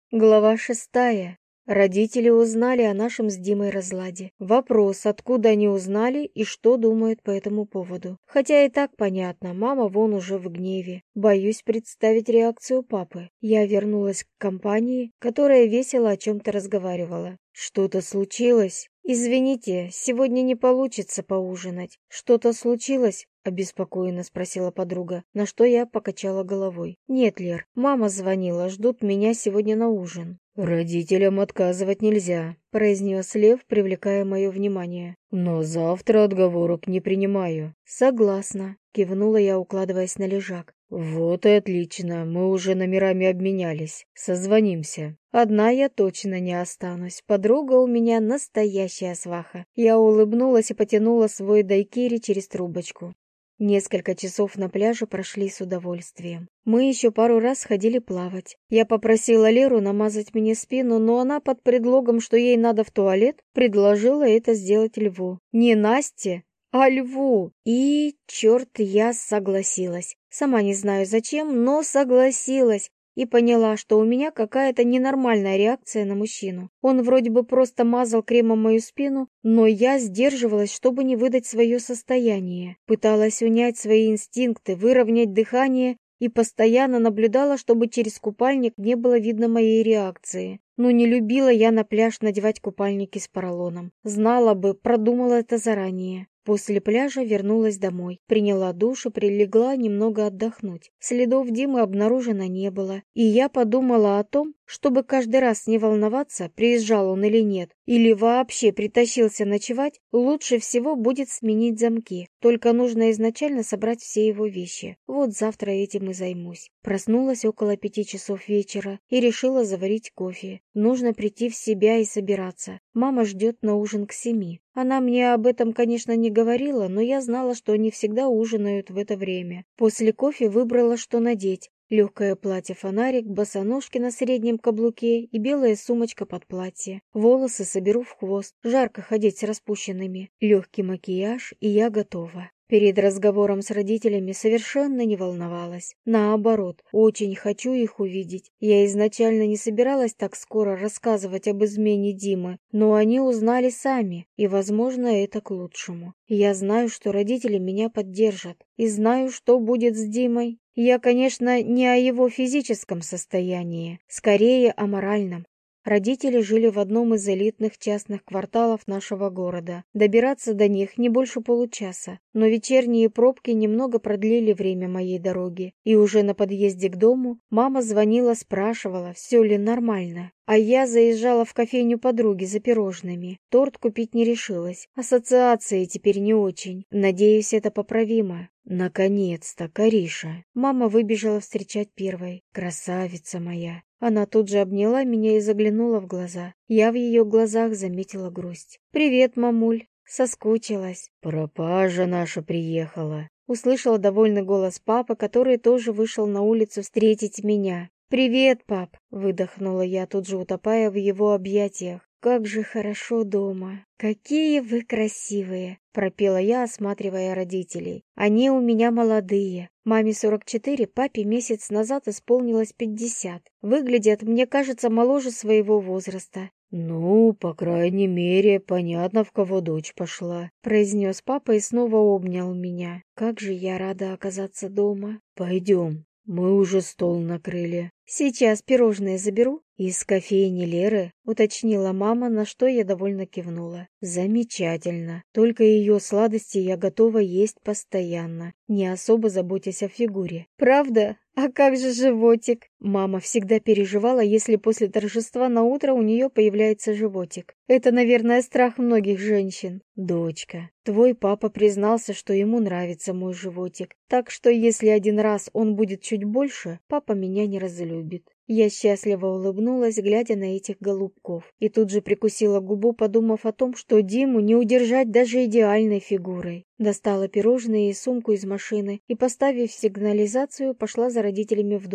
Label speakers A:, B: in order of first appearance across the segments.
A: Глава 6. Родители узнали о нашем с Димой разладе. Вопрос, откуда они узнали и что думают по этому поводу. Хотя и так понятно, мама вон уже в гневе. Боюсь представить реакцию папы. Я вернулась к компании, которая весело о чем-то разговаривала. «Что-то случилось?» «Извините, сегодня не получится поужинать. Что-то случилось?» — обеспокоенно спросила подруга, на что я покачала головой. «Нет, Лер, мама звонила, ждут меня сегодня на ужин».
B: «Родителям отказывать нельзя»,
A: — произнес Лев, привлекая мое внимание.
B: «но завтра отговорок не принимаю».
A: «Согласна», — кивнула я, укладываясь на лежак.
B: «Вот и отлично, мы уже номерами обменялись. Созвонимся».
A: «Одна я точно не останусь. Подруга у меня настоящая сваха». Я улыбнулась и потянула свой дайкири через трубочку. Несколько часов на пляже прошли с удовольствием. Мы еще пару раз ходили плавать. Я попросила Леру намазать мне спину, но она под предлогом, что ей надо в туалет, предложила это сделать Льву. Не Насте, а Льву. И, черт, я согласилась. Сама не знаю зачем, но согласилась. И поняла, что у меня какая-то ненормальная реакция на мужчину. Он вроде бы просто мазал кремом мою спину, но я сдерживалась, чтобы не выдать свое состояние. Пыталась унять свои инстинкты, выровнять дыхание и постоянно наблюдала, чтобы через купальник не было видно моей реакции. Ну, не любила я на пляж надевать купальники с поролоном. Знала бы, продумала это заранее. После пляжа вернулась домой, приняла душ и прилегла немного отдохнуть. Следов Димы обнаружено не было, и я подумала о том, чтобы каждый раз не волноваться, приезжал он или нет, или вообще притащился ночевать, лучше всего будет сменить замки. Только нужно изначально собрать все его вещи. Вот завтра этим и займусь. Проснулась около 5 часов вечера и решила заварить кофе. Нужно прийти в себя и собираться. Мама ждет на ужин к 7. Она мне об этом, конечно, не говорила, но я знала, что они всегда ужинают в это время. После кофе выбрала, что надеть. Легкое платье-фонарик, босоножки на среднем каблуке и белая сумочка под платье. Волосы соберу в хвост. Жарко ходить с распущенными. Легкий макияж, и я готова. Перед разговором с родителями совершенно не волновалась. Наоборот, очень хочу их увидеть. Я изначально не собиралась так скоро рассказывать об измене Димы, но они узнали сами, и, возможно, это к лучшему. Я знаю, что родители меня поддержат, и знаю, что будет с Димой. Я, конечно, не о его физическом состоянии, скорее о моральном. Родители жили в одном из элитных частных кварталов нашего города. Добираться до них не больше получаса, но вечерние пробки немного продлили время моей дороги. И уже на подъезде к дому мама звонила, спрашивала, все ли нормально. А я заезжала в кофейню подруги за пирожными. Торт купить не решилась. Ассоциации теперь не очень. Надеюсь, это поправимо. Наконец-то, Кариша. Мама выбежала встречать первой. Красавица моя. Она тут же обняла меня и заглянула в глаза. Я в ее глазах заметила грусть. «Привет, мамуль!» Соскучилась.
B: «Пропажа наша приехала!»
A: Услышала довольный голос папы, который тоже вышел на улицу встретить меня. «Привет, пап!» — выдохнула я, тут же утопая в его объятиях. «Как же хорошо дома! Какие вы красивые!» — пропела я, осматривая родителей. «Они у меня молодые. Маме 44, папе месяц назад исполнилось 50. Выглядят, мне кажется, моложе своего возраста».
B: «Ну, по крайней мере, понятно, в кого дочь пошла»,
A: — произнес папа и снова обнял меня. «Как же я рада оказаться дома!»
B: «Пойдем, мы уже стол накрыли».
A: «Сейчас пирожные заберу?» «Из кофейни Леры», — уточнила мама, на что я довольно кивнула. «Замечательно. Только ее сладости я готова есть постоянно, не особо заботясь о фигуре». «Правда? А как же животик?» Мама всегда переживала, если после торжества на утро у нее появляется животик. Это, наверное, страх многих женщин. «Дочка, твой папа признался, что ему нравится мой животик, так что если один раз он будет чуть больше, папа меня не разлюбит». Я счастливо улыбнулась, глядя на этих голубков, и тут же прикусила губу, подумав о том, что Диму не удержать даже идеальной фигурой. Достала пирожные и сумку из машины и, поставив сигнализацию, пошла за родителями в дом.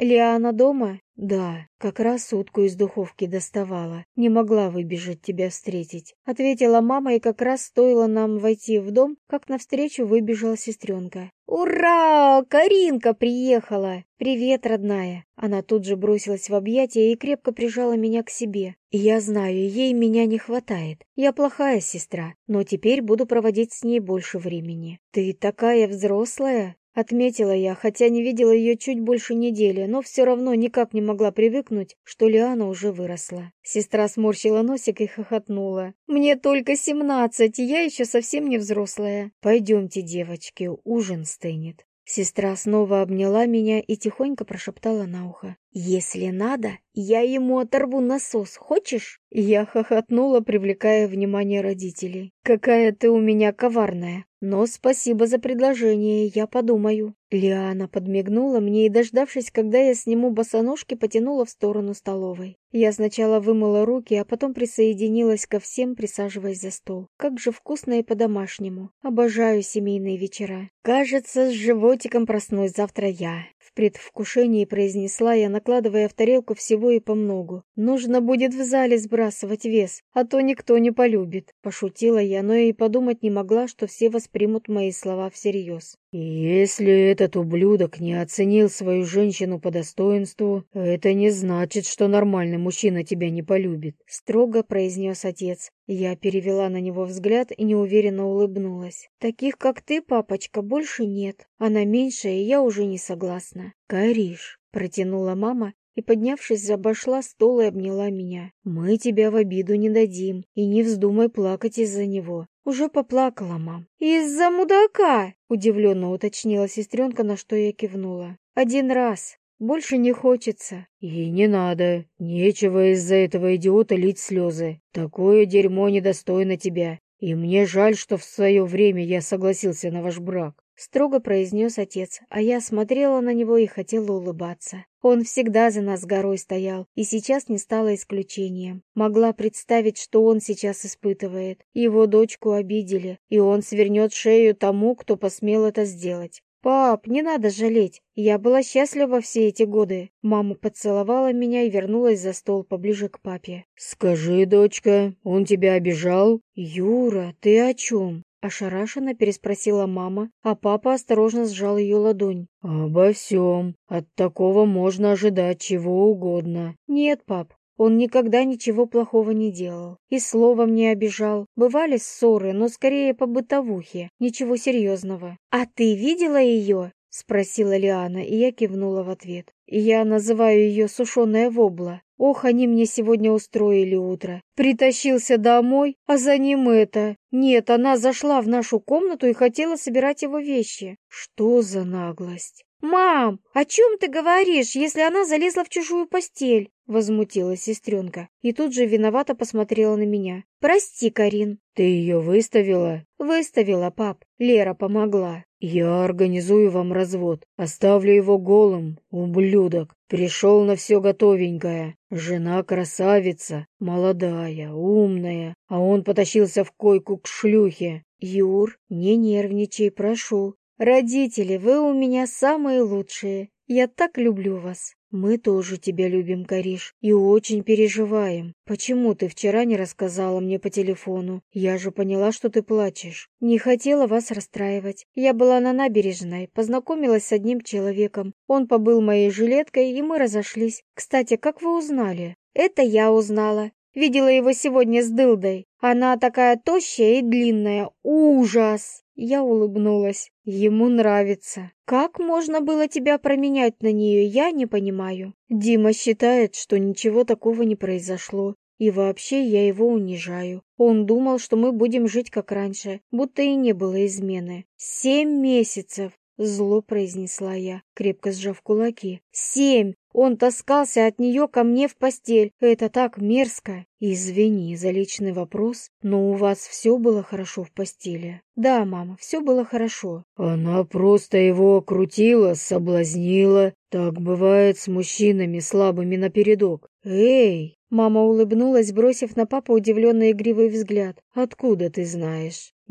A: Лиана дома?
B: «Да, как раз утку из духовки доставала. Не могла выбежать тебя встретить», — ответила мама, и как раз стоило нам войти в дом, как навстречу выбежала сестренка.
A: «Ура! Каринка приехала! Привет, родная!» Она тут же бросилась в объятия и крепко прижала меня к себе.
B: «Я знаю, ей меня не хватает. Я плохая сестра, но теперь буду проводить с ней больше времени».
A: «Ты такая взрослая!» Отметила я, хотя не видела ее чуть больше недели, но все равно никак не могла привыкнуть, что Лиана уже выросла. Сестра сморщила носик и хохотнула. «Мне только 17, я еще совсем не взрослая».
B: «Пойдемте, девочки, ужин стынет». Сестра снова обняла меня и тихонько прошептала на ухо.
A: «Если надо, я ему оторву насос, хочешь?» Я хохотнула, привлекая внимание родителей. «Какая ты у меня коварная! Но спасибо за предложение, я подумаю». Лиана подмигнула мне и, дождавшись, когда я сниму босоножки, потянула в сторону столовой. Я сначала вымыла руки, а потом присоединилась ко всем, присаживаясь за стол. Как же вкусно и по-домашнему. Обожаю семейные вечера. «Кажется, с животиком проснусь завтра я», — в предвкушении произнесла я, накладывая в тарелку всего и помногу. «Нужно будет в зале сбрасывать вес, а то никто не полюбит», — пошутила я, но и подумать не могла, что все воспримут мои слова всерьез.
B: «Если этот ублюдок не оценил свою женщину по достоинству, это не значит, что нормальный мужчина тебя не полюбит», —
A: строго произнес отец. Я перевела на него взгляд и неуверенно улыбнулась. «Таких, как ты, папочка, больше нет. Она меньшая, и я уже не согласна».
B: «Кариш», — протянула мама и, поднявшись, обошла стол и обняла меня. «Мы тебя в обиду не дадим, и не вздумай плакать из-за него».
A: «Уже поплакала, мам». «Из-за мудака?» — удивленно уточнила сестренка, на что я кивнула. «Один раз. Больше не хочется».
B: «И не надо. Нечего из-за этого идиота лить слезы. Такое дерьмо недостойно тебя. И мне жаль, что в свое время я согласился на ваш брак», —
A: строго произнес отец, а я смотрела на него и хотела улыбаться. Он всегда за нас горой стоял, и сейчас не стало исключением. Могла представить, что он сейчас испытывает. Его дочку обидели, и он свернет шею тому, кто посмел это сделать. «Пап, не надо жалеть. Я была счастлива все эти годы». Мама поцеловала меня и вернулась за стол поближе к папе.
B: «Скажи, дочка, он тебя обижал?»
A: «Юра, ты о чем?» Ошарашенно переспросила мама, а папа осторожно сжал ее ладонь.
B: «Обо всем. От такого можно ожидать чего угодно».
A: «Нет, пап, он никогда ничего плохого не делал. И словом не обижал. Бывали ссоры, но скорее по бытовухе. Ничего серьезного». «А ты видела ее?» — спросила Лиана, и я кивнула в ответ. «Я называю ее сушеная вобла. Ох, они мне сегодня устроили утро. Притащился домой, а за ним это. Нет, она зашла в нашу комнату и хотела собирать его вещи». «Что за наглость?» «Мам, о чем ты говоришь, если она залезла в чужую постель?» — возмутилась сестренка. И тут же виновато посмотрела на меня. «Прости, Карин».
B: «Ты ее выставила?»
A: «Выставила, пап. Лера помогла».
B: «Я организую вам развод. Оставлю его голым, ублюдок. Пришел на все готовенькое. Жена красавица, молодая, умная, а он потащился в койку к шлюхе».
A: «Юр, не нервничай, прошу. Родители, вы у меня самые лучшие. Я так люблю вас».
B: «Мы тоже тебя любим, Кариш, и очень переживаем. Почему ты вчера не рассказала мне по телефону? Я же поняла, что ты плачешь».
A: «Не хотела вас расстраивать. Я была на набережной, познакомилась с одним человеком. Он побыл моей жилеткой, и мы разошлись. Кстати, как вы узнали?» «Это я узнала. Видела его сегодня с дылдой. Она такая тощая и длинная. Ужас!» Я улыбнулась. «Ему нравится. Как можно было тебя променять на нее, я не понимаю». Дима считает, что ничего такого не произошло. И вообще я его унижаю. Он думал, что мы будем жить как раньше, будто и не было измены. 7 месяцев. Зло произнесла я, крепко сжав кулаки. 7! Он таскался от нее ко мне в постель. Это так мерзко.
B: Извини за личный вопрос, но у вас все было хорошо в постели?
A: Да, мама, все было хорошо.
B: Она просто его окрутила, соблазнила. Так бывает с мужчинами, слабыми напередок. Эй!
A: Мама улыбнулась, бросив на папу удивленный игривый взгляд.
B: «Откуда ты знаешь?»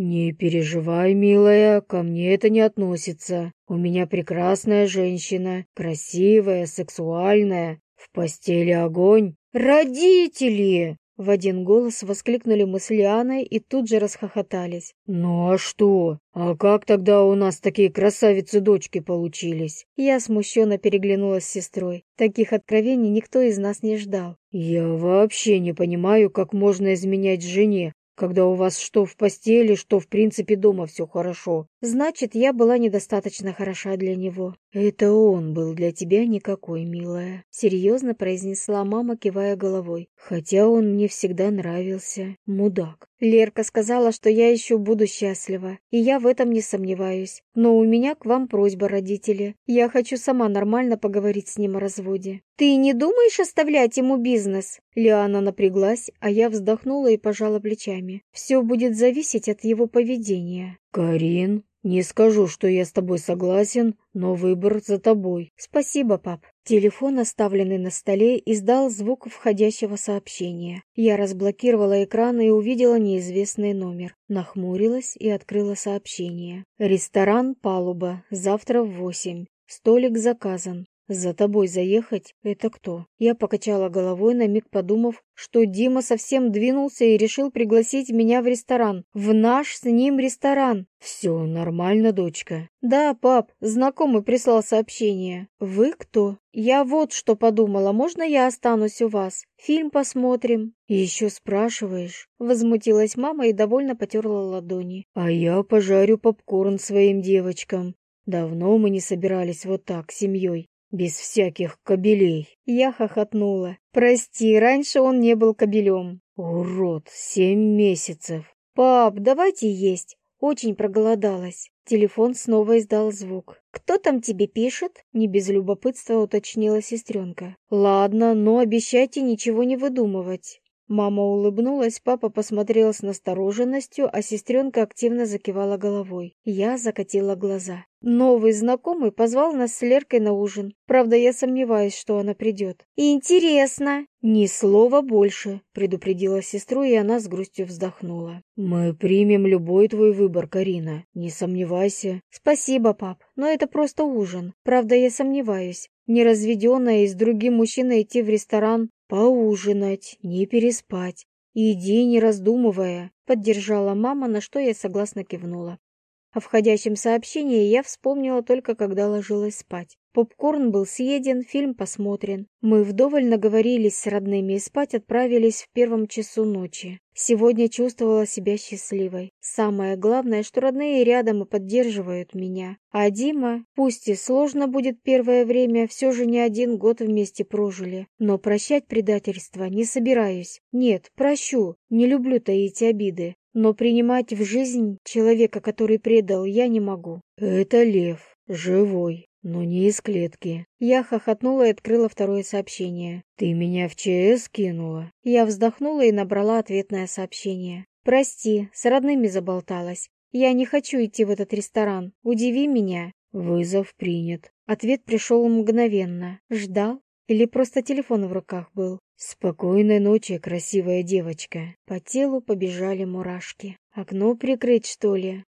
B: «Не переживай, милая, ко мне это не относится. У меня прекрасная женщина, красивая, сексуальная. В постели огонь». «Родители!» В один голос воскликнули мы с Лианой и тут же расхохотались. «Ну а что? А как тогда у нас такие красавицы-дочки получились?» Я смущенно переглянулась с сестрой. Таких откровений никто из нас не ждал. «Я вообще не понимаю, как можно изменять жене, когда у вас что в постели, что в принципе дома все хорошо. Значит, я была недостаточно хороша для него». «Это он был для тебя никакой, милая», — серьезно произнесла мама, кивая головой. «Хотя он мне всегда нравился. Мудак». Лерка сказала, что я еще буду счастлива, и я в этом не сомневаюсь. Но у меня к вам просьба, родители. Я хочу сама нормально поговорить с ним о разводе. «Ты не думаешь оставлять ему бизнес?» Лиана напряглась, а я вздохнула и пожала плечами. «Все будет зависеть от его поведения». «Карин, не скажу, что я с тобой согласен, но выбор за тобой». «Спасибо, пап». Телефон, оставленный на столе, издал звук входящего сообщения. Я разблокировала экран и увидела неизвестный номер. Нахмурилась и открыла сообщение. «Ресторан «Палуба». Завтра в 8. Столик заказан. За тобой заехать? Это кто?» Я покачала головой, на миг подумав, что Дима совсем двинулся и решил пригласить меня в ресторан. В наш с ним ресторан. «Все нормально, дочка?» «Да, пап, знакомый прислал сообщение». «Вы кто?» «Я вот что подумала, можно я останусь у вас? Фильм посмотрим». «Еще спрашиваешь?» Возмутилась мама и довольно потерла ладони. «А я пожарю попкорн своим девочкам. Давно мы не собирались вот так, семьей. Без всяких кобелей». Я хохотнула. «Прости, раньше он не был кобелем». «Урод, 7 месяцев». «Пап, давайте есть. Очень проголодалась». Телефон снова издал звук. «Кто там тебе пишет?» Не без любопытства уточнила сестренка. «Ладно, но обещайте ничего не выдумывать». Мама улыбнулась, папа посмотрел с настороженностью, а сестренка активно закивала головой. Я закатила глаза. Новый знакомый позвал нас с Леркой на ужин. Правда, я сомневаюсь, что она придет. «Интересно!» «Ни слова больше», — предупредила сестру, и она с грустью вздохнула. «Мы примем любой твой выбор, Карина, не сомневайся». «Спасибо, пап, но это просто ужин. Правда, я сомневаюсь. Неразведенная и с другим мужчиной идти в ресторан, поужинать, не переспать. Иди, не раздумывая», — поддержала мама, на что я согласно кивнула. О входящем сообщении я вспомнила только когда ложилась спать. Попкорн был съеден, фильм посмотрен. Мы вдоволь наговорились с родными и спать отправились в 1 часу ночи. Сегодня чувствовала себя счастливой. Самое главное, что родные рядом и поддерживают меня. А Дима, пусть и сложно будет первое время, все же не 1 год вместе прожили. Но прощать предательство не собираюсь. Нет, прощу, не люблю таить обиды. Но принимать в жизнь человека, который предал, я не могу. «Это лев, живой, но не из клетки». Я хохотнула и открыла второе сообщение. «Ты меня в ЧС кинула?» Я вздохнула и набрала ответное сообщение. «Прости, с родными заболталась. Я не хочу идти в этот ресторан. Удиви меня». «Вызов принят». Ответ пришел мгновенно. Ждал? Или просто телефон в руках был? «Спокойной ночи, красивая девочка». По телу побежали мурашки. «Окно прикрыть, что ли?»